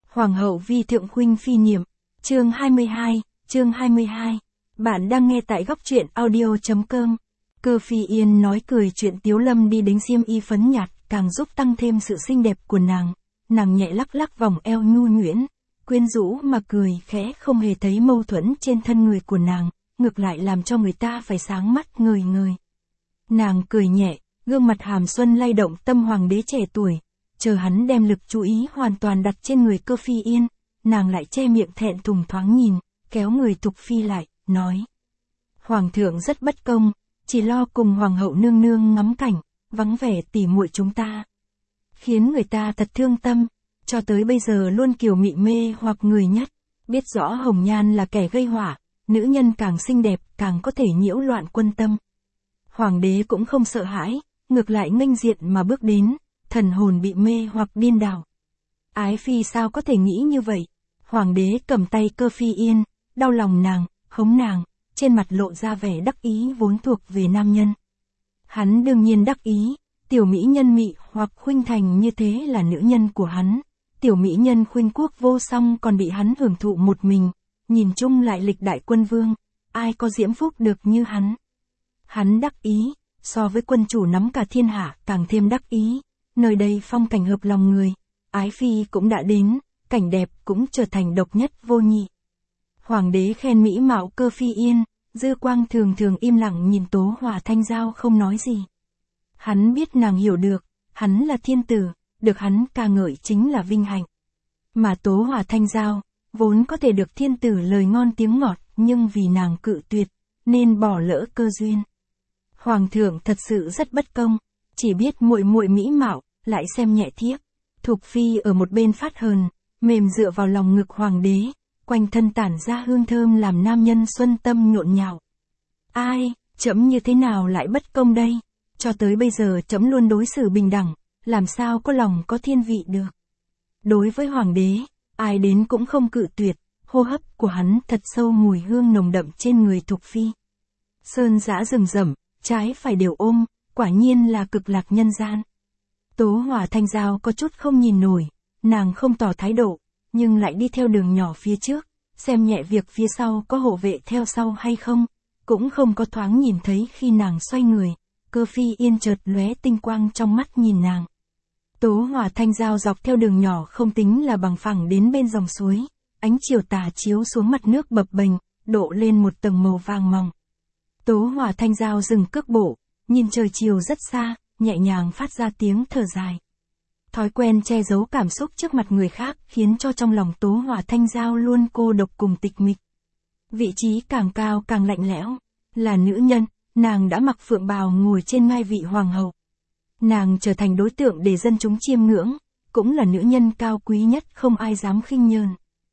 Hoàng hậu vi thượng huynh phi niệm, chương 22. Bạn đang nghe tại góc truyện audio.com. Cơ Phi Yên nói cười chuyện Tiếu Lâm đi đánh xiêm y phấn nhạt, càng giúp tăng thêm sự xinh đẹp của nàng. Nàng nhẹ lắc lắc vòng eo nhu nhuyễn, quyến rũ mà cười khẽ, không hề thấy mâu thuẫn trên thân người của nàng, ngược lại làm cho người ta phải sáng mắt ngời ngời. Nàng cười nhẹ, gương mặt hàm xuân lay động tâm hoàng đế trẻ tuổi. Chờ hắn đem lực chú ý hoàn toàn đặt trên người Cơ Phi Yên, nàng lại che miệng thẹn thùng thoáng nhìn, kéo người Thục Phi lại, nói. Hoàng thượng rất bất công, chỉ lo cùng hoàng hậu nương nương ngắm cảnh, vắng vẻ tỉ muội chúng ta. Khiến người ta thật thương tâm, cho tới bây giờ luôn kiều mị mê hoặc người nhất, biết rõ hồng nhan là kẻ gây họa, nữ nhân càng xinh đẹp càng có thể nhiễu loạn quân tâm. Hoàng đế cũng không sợ hãi, ngược lại nghênh diện mà bước đến. Thần hồn bị mê hoặc điên đảo. Ái phi sao có thể nghĩ như vậy? Hoàng đế cầm tay Cơ Phi Yên, đau lòng nàng, hống nàng, trên mặt lộ ra vẻ đắc ý vốn thuộc về nam nhân. Hắn đương nhiên đắc ý, tiểu mỹ nhân mị hoặc khuynh thành như thế là nữ nhân của hắn. Tiểu mỹ nhân khuynh quốc vô song còn bị hắn hưởng thụ một mình, nhìn chung lại lịch đại quân vương, ai có diễm phúc được như hắn. Hắn đắc ý, so với quân chủ nắm cả thiên hạ càng thêm đắc ý. Nơi đây phong cảnh hợp lòng người, ái phi cũng đã đến, cảnh đẹp cũng trở thành độc nhất vô nhị. Hoàng đế khen mỹ mạo Cơ Phi Yên, Dư Quang thường thường im lặng nhìn Tố Hòa Thanh Giao không nói gì. Hắn biết nàng hiểu được, hắn là thiên tử, được hắn ca ngợi chính là vinh hạnh. Mà Tố Hòa Thanh Giao, vốn có thể được thiên tử lời ngon tiếng ngọt, nhưng vì nàng cự tuyệt, nên bỏ lỡ cơ duyên. Hoàng thượng thật sự rất bất công, chỉ biết muội muội mỹ mạo, lại xem nhẹ thiếp. Thục Phi ở một bên phát hờn, mềm dựa vào lòng ngực hoàng đế, quanh thân tản ra hương thơm làm nam nhân xuân tâm nhộn nhạo. Ai, trẫm như thế nào lại bất công đây? Cho tới bây giờ trẫm luôn đối xử bình đẳng, làm sao có lòng có thiên vị được. Đối với hoàng đế, ai đến cũng không cự tuyệt, hô hấp của hắn thật sâu mùi hương nồng đậm trên người Thục Phi. Sơn dã rừng rậm, trái phải đều ôm, quả nhiên là cực lạc nhân gian. Tố Hòa Thanh Giao có chút không nhìn nổi, nàng không tỏ thái độ, nhưng lại đi theo đường nhỏ phía trước, xem nhẹ việc phía sau có hộ vệ theo sau hay không, cũng không có thoáng nhìn thấy khi nàng xoay người, Cơ Phi Yên chợt lóe tinh quang trong mắt nhìn nàng. Tố Hòa Thanh Giao dọc theo đường nhỏ không tính là bằng phẳng đến bên dòng suối, ánh chiều tà chiếu xuống mặt nước bập bềnh, độ lên một tầng màu vàng mỏng. Tố Hòa Thanh Giao dừng cước bộ, nhìn trời chiều rất xa, nhẹ nhàng phát ra tiếng thở dài. Thói quen che giấu cảm xúc trước mặt người khác khiến cho trong lòng Tố Hòa Thanh Giao luôn cô độc cùng tịch mịch. Vị trí càng cao càng lạnh lẽo, là nữ nhân, nàng đã mặc phượng bào ngồi trên ngai vị hoàng hậu. Nàng trở thành đối tượng để dân chúng chiêm ngưỡng, cũng là nữ nhân cao quý nhất không ai dám khinh nhờn.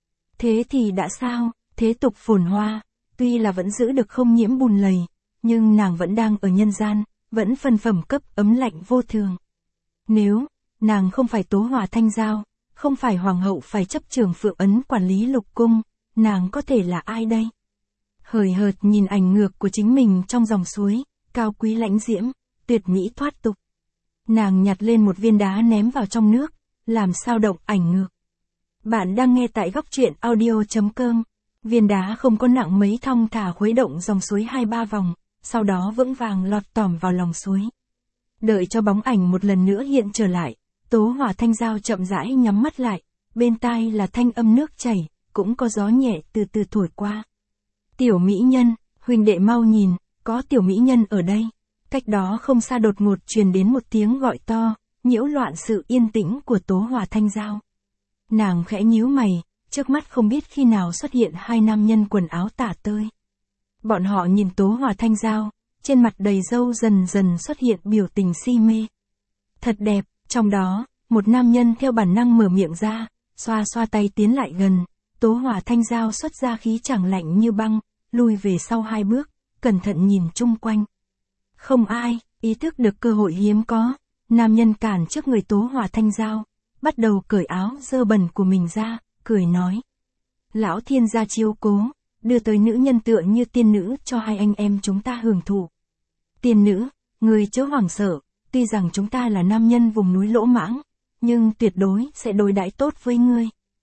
Thế thì đã sao, thế tục phồn hoa, tuy là vẫn giữ được không nhiễm bùn lầy, nhưng nàng vẫn đang ở nhân gian, vẫn phân phẩm cấp ấm lạnh vô thường. Nếu, nàng không phải Tố Hòa Thanh Giao, không phải hoàng hậu phải chấp trường phượng ấn quản lý lục cung, nàng có thể là ai đây? Hời hợt nhìn ảnh ngược của chính mình trong dòng suối, cao quý lãnh diễm, tuyệt mỹ thoát tục. Nàng nhặt lên một viên đá ném vào trong nước, làm sao động ảnh ngược. Bạn đang nghe tại góc truyện audio.com. Viên đá không có nặng mấy thong thả khuấy động dòng suối 2-3 vòng, sau đó vững vàng lọt tỏm vào lòng suối. Đợi cho bóng ảnh một lần nữa hiện trở lại, Tố Hòa Thanh Giao chậm rãi nhắm mắt lại, bên tai là thanh âm nước chảy, cũng có gió nhẹ từ từ thổi qua. Tiểu mỹ nhân, huynh đệ mau nhìn, có tiểu mỹ nhân ở đây. Cách đó không xa đột ngột truyền đến một tiếng gọi to, nhiễu loạn sự yên tĩnh của Tố Hòa Thanh Giao. Nàng khẽ nhíu mày, trước mắt không biết khi nào xuất hiện hai nam nhân quần áo tả tơi. Bọn họ nhìn Tố Hòa Thanh Giao, trên mặt đầy râu dần dần xuất hiện biểu tình si mê. Thật đẹp, trong đó, một nam nhân theo bản năng mở miệng ra, xoa xoa tay tiến lại gần, Tố Hòa Thanh Giao xuất ra khí chàng lạnh như băng, lùi về sau 2 bước, cẩn thận nhìn chung quanh. Không ai, ý thức được cơ hội hiếm có, nam nhân cản trước người Tố Hòa Thanh Giao, bắt đầu cởi áo dơ bẩn của mình ra, cười nói. Lão thiên gia chiếu cố, đưa tới nữ nhân tựa như tiên nữ cho hai anh em chúng ta hưởng thụ. Tiên nữ, người chớ hoảng sợ, tuy rằng chúng ta là nam nhân vùng núi lỗ mãng, nhưng tuyệt đối sẽ đối đãi tốt với ngươi.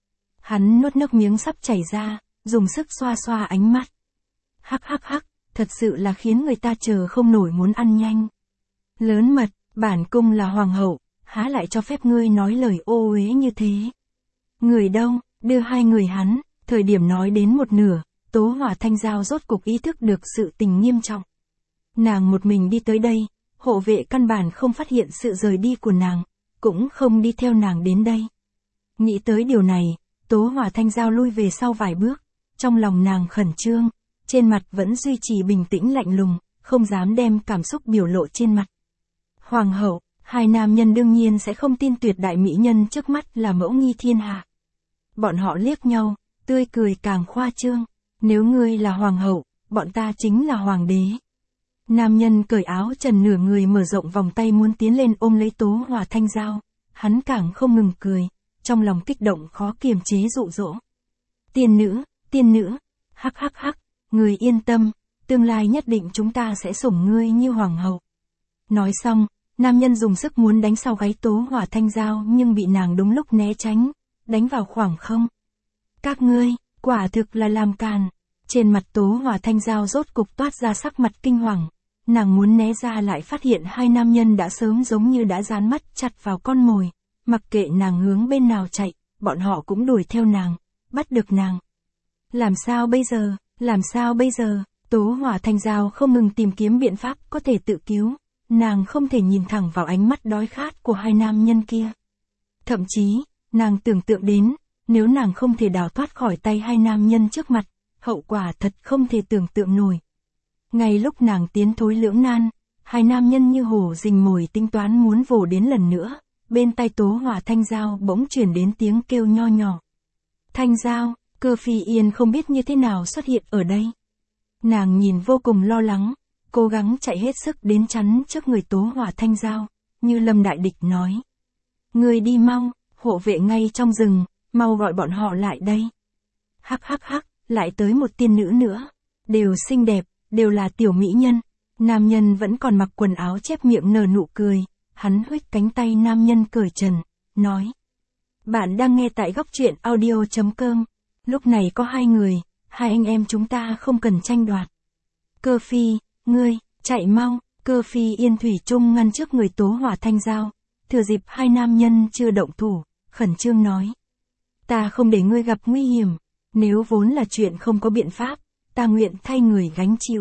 Hắn nuốt nước miếng sắp chảy ra, dùng sức xoa xoa ánh mắt. Hắc hắc hắc, thật sự là khiến người ta chờ không nổi muốn ăn nhanh. Lớn mật, bản cung là hoàng hậu, há lại cho phép ngươi nói lời ô uế như thế. Người đâu, đưa hai người hắn, thời điểm nói đến một nửa, Tố Hỏa Thanh Giao rốt cục ý thức được sự tình nghiêm trọng. Nàng một mình đi tới đây, hộ vệ căn bản không phát hiện sự rời đi của nàng, cũng không đi theo nàng đến đây. Nghĩ tới điều này, Tố Hỏa Thanh Giao lui về sau vài bước, trong lòng nàng khẩn trương, trên mặt vẫn duy trì bình tĩnh lạnh lùng, không dám đem cảm xúc biểu lộ trên mặt. Hoàng hậu, hai nam nhân đương nhiên sẽ không tin tuyệt đại mỹ nhân trước mắt là mẫu nghi thiên hạ. Bọn họ liếc nhau, tươi cười càng khoa trương, nếu ngươi là hoàng hậu, bọn ta chính là hoàng đế. Nam nhân cởi áo trần nửa người mở rộng vòng tay muốn tiến lên ôm lấy Tố Hỏa Thanh Giao, hắn càng không ngừng cười, trong lòng kích động khó kiềm chế dụ dỗ. Tiên nữ, hắc hắc hắc, người yên tâm, tương lai nhất định chúng ta sẽ sủng ngươi như hoàng hậu. Nói xong, nam nhân dùng sức muốn đánh sau gáy Tố Hỏa Thanh Giao nhưng bị nàng đúng lúc né tránh, đánh vào khoảng không. Các ngươi, quả thực là làm càn. Trên mặt Tố Hỏa Thanh Giao rốt cục toát ra sắc mặt kinh hoàng. Nàng muốn né ra lại phát hiện hai nam nhân đã sớm giống như đã dán mắt chặt vào con mồi. Mặc kệ nàng hướng bên nào chạy, bọn họ cũng đuổi theo nàng, bắt được nàng. Làm sao bây giờ, Tố Hỏa Thanh Giao không ngừng tìm kiếm biện pháp có thể tự cứu. Nàng không thể nhìn thẳng vào ánh mắt đói khát của hai nam nhân kia. Thậm chí, nàng tưởng tượng đến, nếu nàng không thể đào thoát khỏi tay hai nam nhân trước mặt, hậu quả thật không thể tưởng tượng nổi. Ngay lúc nàng tiến thối lưỡng nan, hai nam nhân như hổ rình mồi tính toán muốn vồ đến lần nữa, bên tai Tố Hỏa Thanh Giao bỗng chuyển đến tiếng kêu nho nhỏ. Thanh Giao, Cơ Phi Yên không biết như thế nào xuất hiện ở đây. Nàng nhìn vô cùng lo lắng, cố gắng chạy hết sức đến chắn trước người Tố Hỏa Thanh Giao, như lâm đại địch nói. Người đi mau, hộ vệ ngay trong rừng, mau gọi bọn họ lại đây. Hắc hắc hắc, lại tới một tiên nữ nữa, đều xinh đẹp, đều là tiểu mỹ nhân. Nam nhân vẫn còn mặc quần áo chép miệng nở nụ cười, hắn huých cánh tay nam nhân cởi trần, nói. Bạn đang nghe tại góc truyện audio.com, lúc này có hai người, hai anh em chúng ta không cần tranh đoạt. Cơ Phi, ngươi, chạy mau, Cơ Phi Yên thủy chung ngăn trước người Tố Hỏa Thanh Giao, thừa dịp hai nam nhân chưa động thủ, khẩn trương nói. Ta không để ngươi gặp nguy hiểm, nếu vốn là chuyện không có biện pháp, ta nguyện thay người gánh chịu.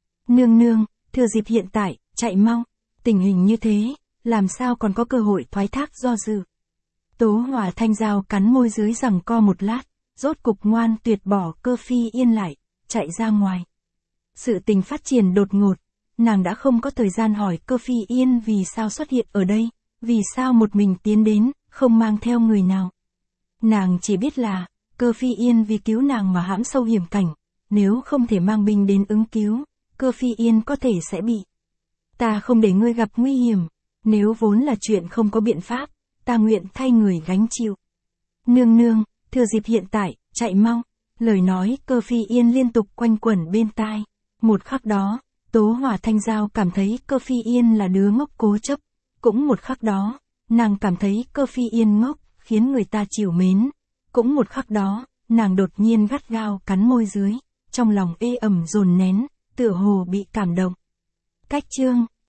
Nương, thừa dịp hiện tại, chạy mau, tình hình như thế, làm sao còn có cơ hội thoái thác do dự. Tố Hỏa Thanh Giao cắn môi dưới giằng co một lát, rốt cục ngoan tuyệt bỏ Cơ Phi Yên lại, chạy ra ngoài. Sự tình phát triển đột ngột, nàng đã không có thời gian hỏi Cơ Phi Yên vì sao xuất hiện ở đây, vì sao một mình tiến đến, không mang theo người nào. Nàng chỉ biết là, Cơ Phi Yên vì cứu nàng mà hãm sâu hiểm cảnh, nếu không thể mang binh đến ứng cứu, Cơ Phi Yên có thể sẽ bị. Ta không để ngươi gặp nguy hiểm, nếu vốn là chuyện không có biện pháp, ta nguyện thay người gánh chịu. Nương, thừa dịp hiện tại, chạy mau. Lời nói Cơ Phi Yên liên tục quanh quẩn bên tai. Một khắc đó, Tố Hỏa Thanh Giao cảm thấy Cơ Phi Yên là đứa ngốc cố chấp. Cũng một khắc đó, nàng cảm thấy Cơ Phi Yên ngốc, khiến người ta trìu mến. Cũng một khắc đó, nàng đột nhiên gắt gao cắn môi dưới, trong lòng ê ẩm dồn nén, tựa hồ bị cảm động. Cách chương